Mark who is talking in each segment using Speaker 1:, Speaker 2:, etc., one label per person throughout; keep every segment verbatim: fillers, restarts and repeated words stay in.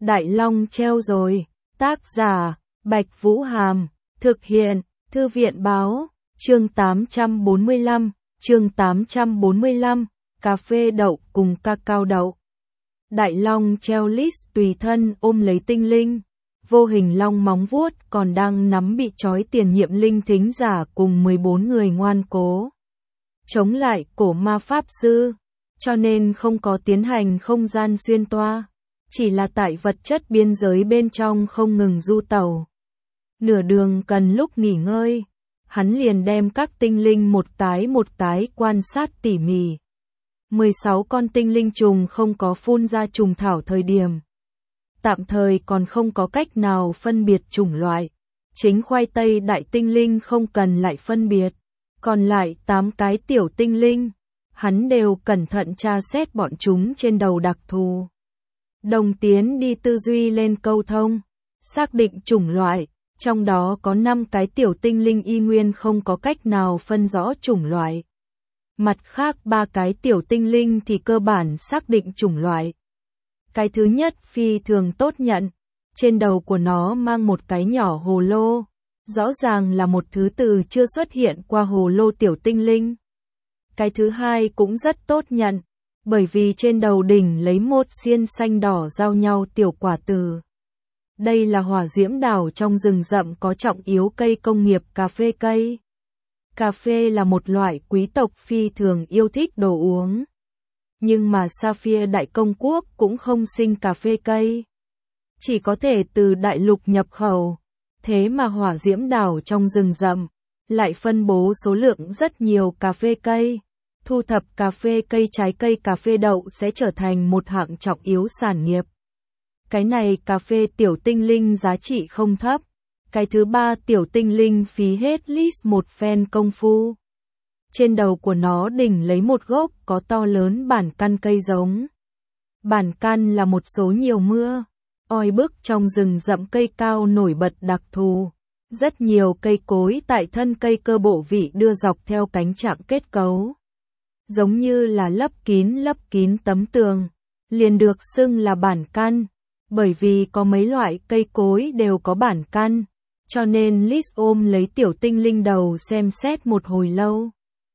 Speaker 1: Đại Long treo rồi. Tác giả, Bạch Vũ Hàm. Thực hiện, Thư viện Báo. Chương tám trăm bốn mươi lăm. Chương tám trăm bốn mươi lăm. Cà phê đậu cùng cacao đậu. Đại Long treo list tùy thân ôm lấy tinh linh. Vô hình long móng vuốt còn đang nắm bị trói tiền nhiệm linh thính giả cùng mười bốn người ngoan cố chống lại cổ ma pháp sư, cho nên không có tiến hành không gian xuyên toa, chỉ là tại vật chất biên giới bên trong không ngừng du tẩu. Nửa đường cần lúc nghỉ ngơi, hắn liền đem các tinh linh một tái một tái quan sát tỉ mỉ. mười sáu con tinh linh trùng không có phun ra trùng thảo thời điểm. Tạm thời còn không có cách nào phân biệt chủng loại. Chính khoai tây đại tinh linh không cần lại phân biệt. Còn lại tám cái tiểu tinh linh, hắn đều cẩn thận tra xét bọn chúng trên đầu đặc thù. Đồng tiến đi tư duy lên câu thông, xác định chủng loại, trong đó có năm cái tiểu tinh linh y nguyên không có cách nào phân rõ chủng loại. Mặt khác ba cái tiểu tinh linh thì cơ bản xác định chủng loại. Cái thứ nhất phi thường tốt nhận, trên đầu của nó mang một cái nhỏ hồ lô, rõ ràng là một thứ từ chưa xuất hiện qua hồ lô tiểu tinh linh. Cái thứ hai cũng rất tốt nhận, bởi vì trên đầu đỉnh lấy một xiên xanh đỏ giao nhau tiểu quả từ. Đây là hỏa diễm đảo trong rừng rậm có trọng yếu cây công nghiệp cà phê cây. Cà phê là một loại quý tộc phi thường yêu thích đồ uống. Nhưng mà Sapphire Đại Công Quốc cũng không sinh cà phê cây. Chỉ có thể từ đại lục nhập khẩu. Thế mà hỏa diễm đảo trong rừng rậm lại phân bố số lượng rất nhiều cà phê cây. Thu thập cà phê cây trái cây cà phê đậu sẽ trở thành một hạng trọng yếu sản nghiệp. Cái này cà phê tiểu tinh linh giá trị không thấp. Cái thứ ba tiểu tinh linh phí hết list một phen công phu. Trên đầu của nó đỉnh lấy một gốc có to lớn bản căn cây giống. Bản căn là một số nhiều mưa, oi bức trong rừng rậm cây cao nổi bật đặc thù. Rất nhiều cây cối tại thân cây cơ bộ vị đưa dọc theo cánh trạng kết cấu. Giống như là lấp kín lấp kín tấm tường, liền được xưng là bản căn. Bởi vì có mấy loại cây cối đều có bản căn, cho nên Liz ôm lấy tiểu tinh linh đầu xem xét một hồi lâu.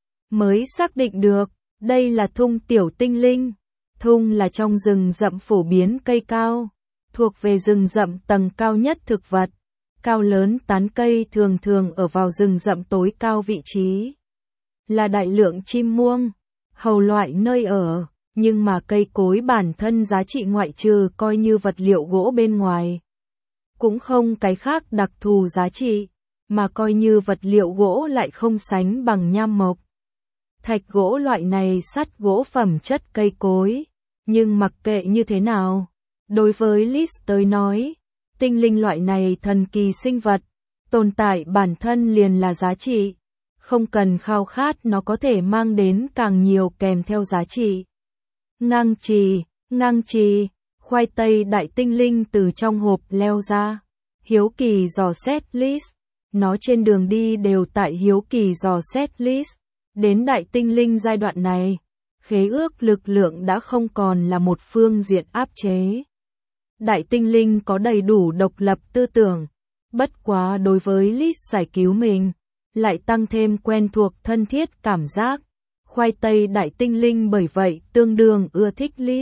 Speaker 1: Mới xác định được, đây là thung tiểu tinh linh. Thung là trong rừng rậm phổ biến cây cao, thuộc về rừng rậm tầng cao nhất thực vật. Cao lớn tán cây thường thường ở vào rừng rậm tối cao vị trí. Là đại lượng chim muông, hầu loại nơi ở, nhưng mà cây cối bản thân giá trị ngoại trừ coi như vật liệu gỗ bên ngoài. Cũng không cái khác đặc thù giá trị, mà coi như vật liệu gỗ lại không sánh bằng nham mộc. Thạch gỗ loại này sắt gỗ phẩm chất cây cối, nhưng mặc kệ như thế nào, đối với Liz tới nói, tinh linh loại này thần kỳ sinh vật, tồn tại bản thân liền là giá trị, không cần khao khát nó có thể mang đến càng nhiều kèm theo giá trị. Ngang trì, ngang trì, khoai tây đại tinh linh từ trong hộp leo ra, hiếu kỳ dò xét Liz, nó trên đường đi đều tại hiếu kỳ dò xét Liz. Đến đại tinh linh giai đoạn này, khế ước lực lượng đã không còn là một phương diện áp chế. Đại tinh linh có đầy đủ độc lập tư tưởng, bất quá đối với Liz giải cứu mình, lại tăng thêm quen thuộc thân thiết cảm giác. Khoai tây đại tinh linh bởi vậy tương đương ưa thích Liz.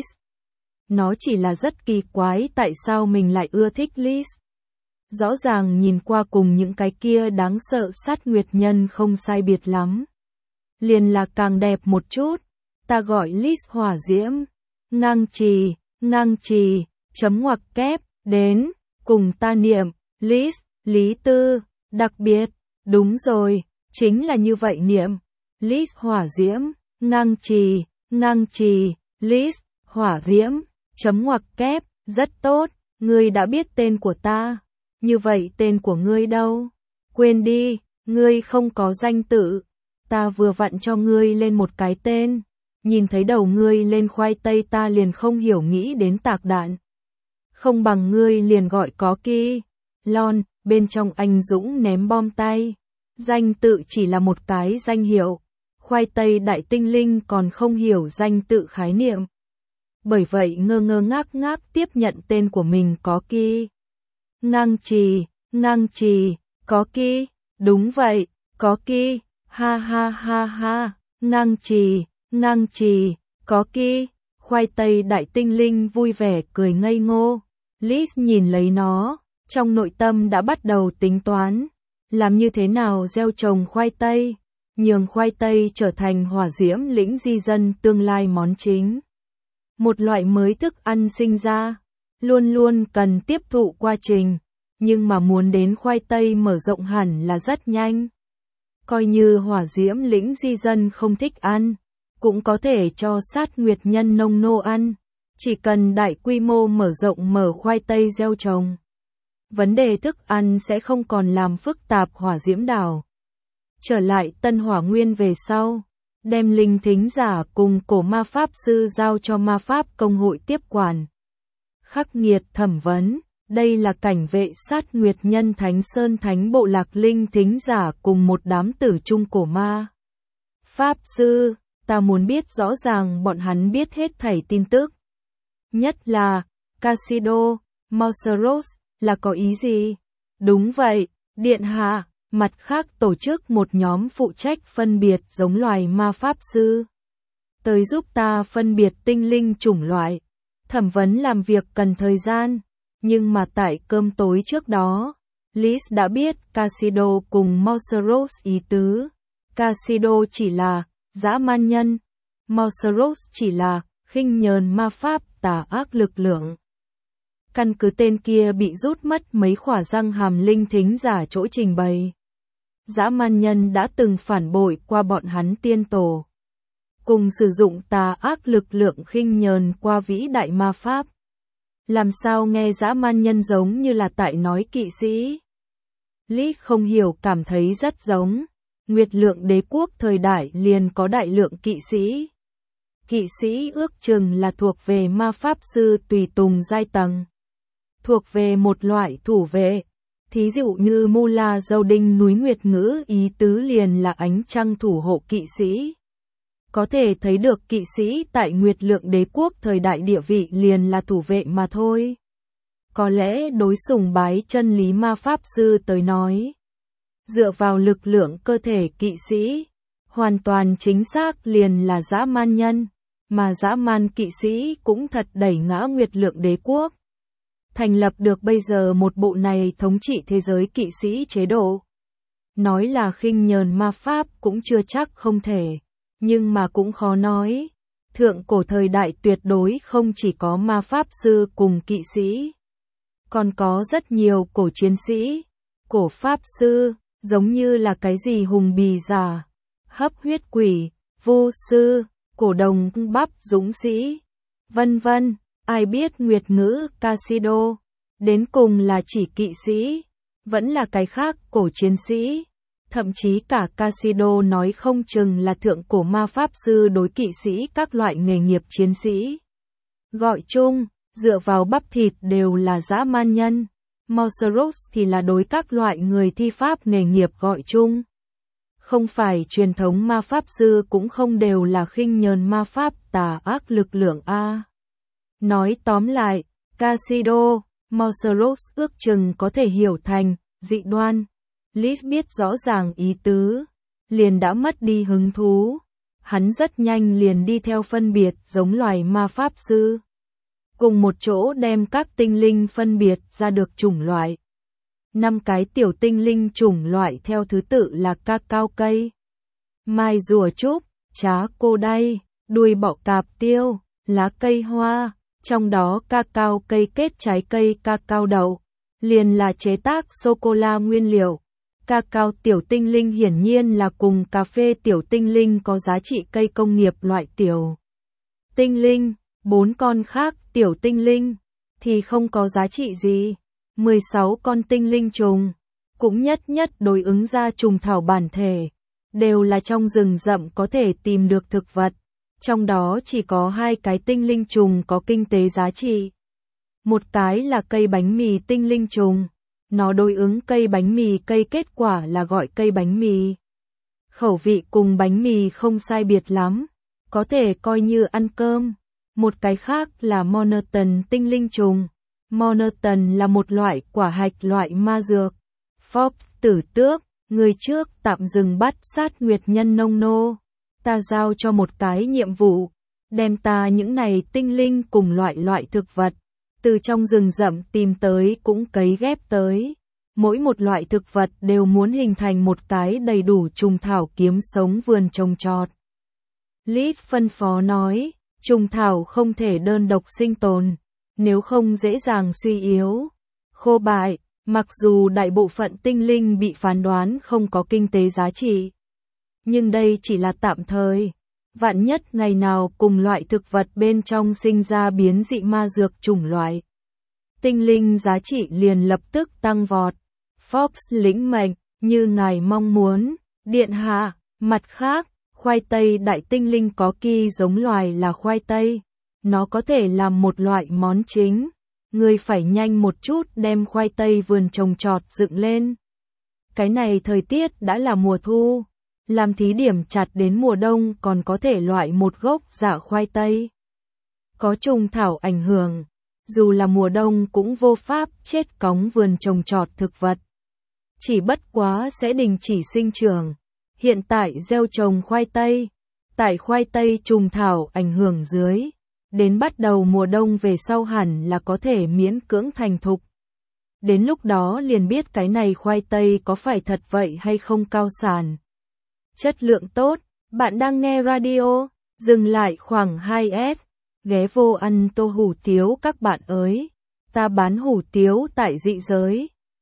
Speaker 1: Nó chỉ là rất kỳ quái tại sao mình lại ưa thích Liz. Rõ ràng nhìn qua cùng những cái kia đáng sợ sát nguyệt nhân không sai biệt lắm. Liền là càng đẹp một chút, ta gọi Liz hỏa diễm, ngang trì, ngang trì, chấm ngoặc kép, đến, cùng ta niệm, Liz, lý tư, đặc biệt, đúng rồi, chính là như vậy niệm, Liz hỏa diễm, ngang trì, ngang trì, Liz, hỏa diễm, chấm ngoặc kép, rất tốt, ngươi đã biết tên của ta, như vậy tên của ngươi đâu? Quên đi, ngươi không có danh tự. Ta vừa vặn cho ngươi lên một cái tên, nhìn thấy đầu ngươi lên khoai tây ta liền không hiểu nghĩ đến tạc đạn. Không bằng ngươi liền gọi có ki, lon, bên trong anh dũng ném bom tay. Danh tự chỉ là một cái danh hiệu, khoai tây đại tinh linh còn không hiểu danh tự khái niệm. bởi vậy ngơ ngơ ngác ngác tiếp nhận tên của mình có ki. Ngang Trì, Ngang Trì, có ki, đúng vậy, có ki, ha ha ha ha, Ngang Trì, Ngang Trì, có ki, khoai tây đại tinh linh vui vẻ cười ngây ngô. Liz nhìn lấy nó, trong nội tâm đã bắt đầu tính toán, làm như thế nào gieo trồng khoai tây, nhường khoai tây trở thành hỏa diễm lĩnh di dân tương lai món chính. Một loại mới thức ăn sinh ra, luôn luôn cần tiếp thụ quá trình, nhưng mà muốn đến khoai tây mở rộng hẳn là rất nhanh. Coi như hỏa diễm lĩnh di dân không thích ăn, cũng có thể cho sát nguyệt nhân nông nô ăn, chỉ cần đại quy mô mở rộng mở khoai tây gieo trồng. Vấn đề thức ăn sẽ không còn làm phức tạp hỏa diễm đảo. Trở lại Tân Hỏa Nguyên về sau, đem linh thính giả cùng cổ ma pháp sư giao cho ma pháp công hội tiếp quản. Khắc nghiệt thẩm vấn, đây là cảnh vệ sát nguyệt nhân Thánh Sơn Thánh bộ lạc linh thính giả cùng một đám tử trung cổ ma. Pháp sư, ta muốn biết rõ ràng bọn hắn biết hết thảy tin tức. Nhất là, Casido, Mauseros, là có ý gì? Đúng vậy, điện hạ. Mặt khác tổ chức một nhóm phụ trách phân biệt giống loài ma pháp sư. Tới giúp ta phân biệt tinh linh chủng loại. Thẩm vấn làm việc cần thời gian, nhưng mà tại cơm tối trước đó, Liz đã biết Casido cùng Mauseros ý tứ. Casido chỉ là dã man nhân, Mauseros chỉ là khinh nhờn ma pháp tà ác lực lượng. Căn cứ tên kia bị rút mất mấy khỏa răng hàm linh thính giả chỗ trình bày. Dã man nhân đã từng phản bội qua bọn hắn tiên tổ, cùng sử dụng tà ác lực lượng khinh nhờn qua vĩ đại ma pháp. Làm sao nghe dã man nhân giống như là tại nói kỵ sĩ? Lý không hiểu cảm thấy rất giống. Nguyệt lượng đế quốc thời đại liền có đại lượng kỵ sĩ. Kỵ sĩ ước chừng là thuộc về ma pháp sư tùy tùng giai tầng. Thuộc về một loại thủ vệ. Thí dụ như Mula Dâu Đinh núi Nguyệt Ngữ ý tứ liền là ánh trăng thủ hộ kỵ sĩ. Có thể thấy được kỵ sĩ tại Nguyệt lượng đế quốc thời đại địa vị liền là thủ vệ mà thôi. Có lẽ đối sùng bái chân lý ma pháp sư tới nói, dựa vào lực lượng cơ thể kỵ sĩ, hoàn toàn chính xác liền là dã man nhân, mà dã man kỵ sĩ cũng thật đẩy ngã Nguyệt lượng đế quốc. Thành lập được bây giờ một bộ này thống trị thế giới kỵ sĩ chế độ. Nói là khinh nhờn ma pháp cũng chưa chắc không thể, nhưng mà cũng khó nói. Thượng cổ thời đại tuyệt đối không chỉ có ma pháp sư cùng kỵ sĩ, còn có rất nhiều cổ chiến sĩ, cổ pháp sư, giống như là cái gì hùng bì giả, hấp huyết quỷ, vu sư, cổ đồng bắp dũng sĩ, vân vân. Ai biết Nguyệt Ngữ Casido, đến cùng là chỉ kỵ sĩ, vẫn là cái khác cổ chiến sĩ. Thậm chí cả Casido nói không chừng là thượng cổ ma pháp sư đối kỵ sĩ các loại nghề nghiệp chiến sĩ. Gọi chung, dựa vào bắp thịt đều là dã man nhân. Mauseros thì là đối các loại người thi pháp nghề nghiệp gọi chung. Không phải truyền thống ma pháp sư cũng không đều là khinh nhờn ma pháp tà ác lực lượng A. Nói tóm lại, Casido, Mauseros ước chừng có thể hiểu thành dị đoan. Liz biết rõ ràng ý tứ, liền đã mất đi hứng thú. Hắn rất nhanh liền đi theo phân biệt giống loài ma pháp sư. Cùng một chỗ đem các tinh linh phân biệt ra được chủng loại. Năm cái tiểu tinh linh chủng loại theo thứ tự là ca cao cây, mai rùa trúc, trá cô đay, đuôi bọ cạp tiêu, lá cây hoa. Trong đó ca cao cây kết trái cây ca cao đậu, liền là chế tác sô-cô-la nguyên liệu. Ca cao tiểu tinh linh hiển nhiên là cùng cà phê tiểu tinh linh có giá trị cây công nghiệp loại tiểu tinh linh. Bốn con khác tiểu tinh linh thì không có giá trị gì. mười sáu con tinh linh trùng cũng nhất nhất đối ứng ra trùng thảo bản thể, đều là trong rừng rậm có thể tìm được thực vật. Trong đó chỉ có hai cái tinh linh trùng có kinh tế giá trị. Một cái là cây bánh mì tinh linh trùng, nó đối ứng cây bánh mì cây kết quả là gọi cây bánh mì. Khẩu vị cùng bánh mì không sai biệt lắm, có thể coi như ăn cơm. Một cái khác là Monoton tinh linh trùng. Monoton là một loại quả hạch loại ma dược. Fox tử tước, người trước tạm dừng bắt sát nguyệt nhân nông nô. Ta giao cho một cái nhiệm vụ, đem ta những này tinh linh cùng loại loại thực vật, từ trong rừng rậm tìm tới cũng cấy ghép tới. Mỗi một loại thực vật đều muốn hình thành một cái đầy đủ trùng thảo kiếm sống vườn trồng trọt. Lít phân phó nói, trùng thảo không thể đơn độc sinh tồn, nếu không dễ dàng suy yếu, khô bại, mặc dù đại bộ phận tinh linh bị phán đoán không có kinh tế giá trị. Nhưng đây chỉ là tạm thời, vạn nhất ngày nào cùng loại thực vật bên trong sinh ra biến dị ma dược chủng loại. Tinh linh giá trị liền lập tức tăng vọt. Fox lĩnh mệnh, như ngài mong muốn, điện hạ. Mặt khác, khoai tây đại tinh linh có kỳ giống loài là khoai tây. Nó có thể làm một loại món chính. Ngươi phải nhanh một chút đem khoai tây vườn trồng trọt dựng lên. Cái này thời tiết đã là mùa thu. Làm thí điểm chặt đến mùa đông còn có thể loại một gốc dạ khoai tây. Có trùng thảo ảnh hưởng, dù là mùa đông cũng vô pháp chết cóng vườn trồng trọt thực vật. Chỉ bất quá sẽ đình chỉ sinh trưởng. Hiện tại gieo trồng khoai tây, tại khoai tây trùng thảo ảnh hưởng dưới, đến bắt đầu mùa đông về sau hẳn là có thể miễn cưỡng thành thục. Đến lúc đó liền biết cái này khoai tây có phải thật vậy hay không cao sản. Chất lượng tốt, bạn đang nghe radio, dừng lại khoảng hai S, ghé vô ăn tô hủ tiếu các bạn ơi, ta bán hủ tiếu tại dị giới.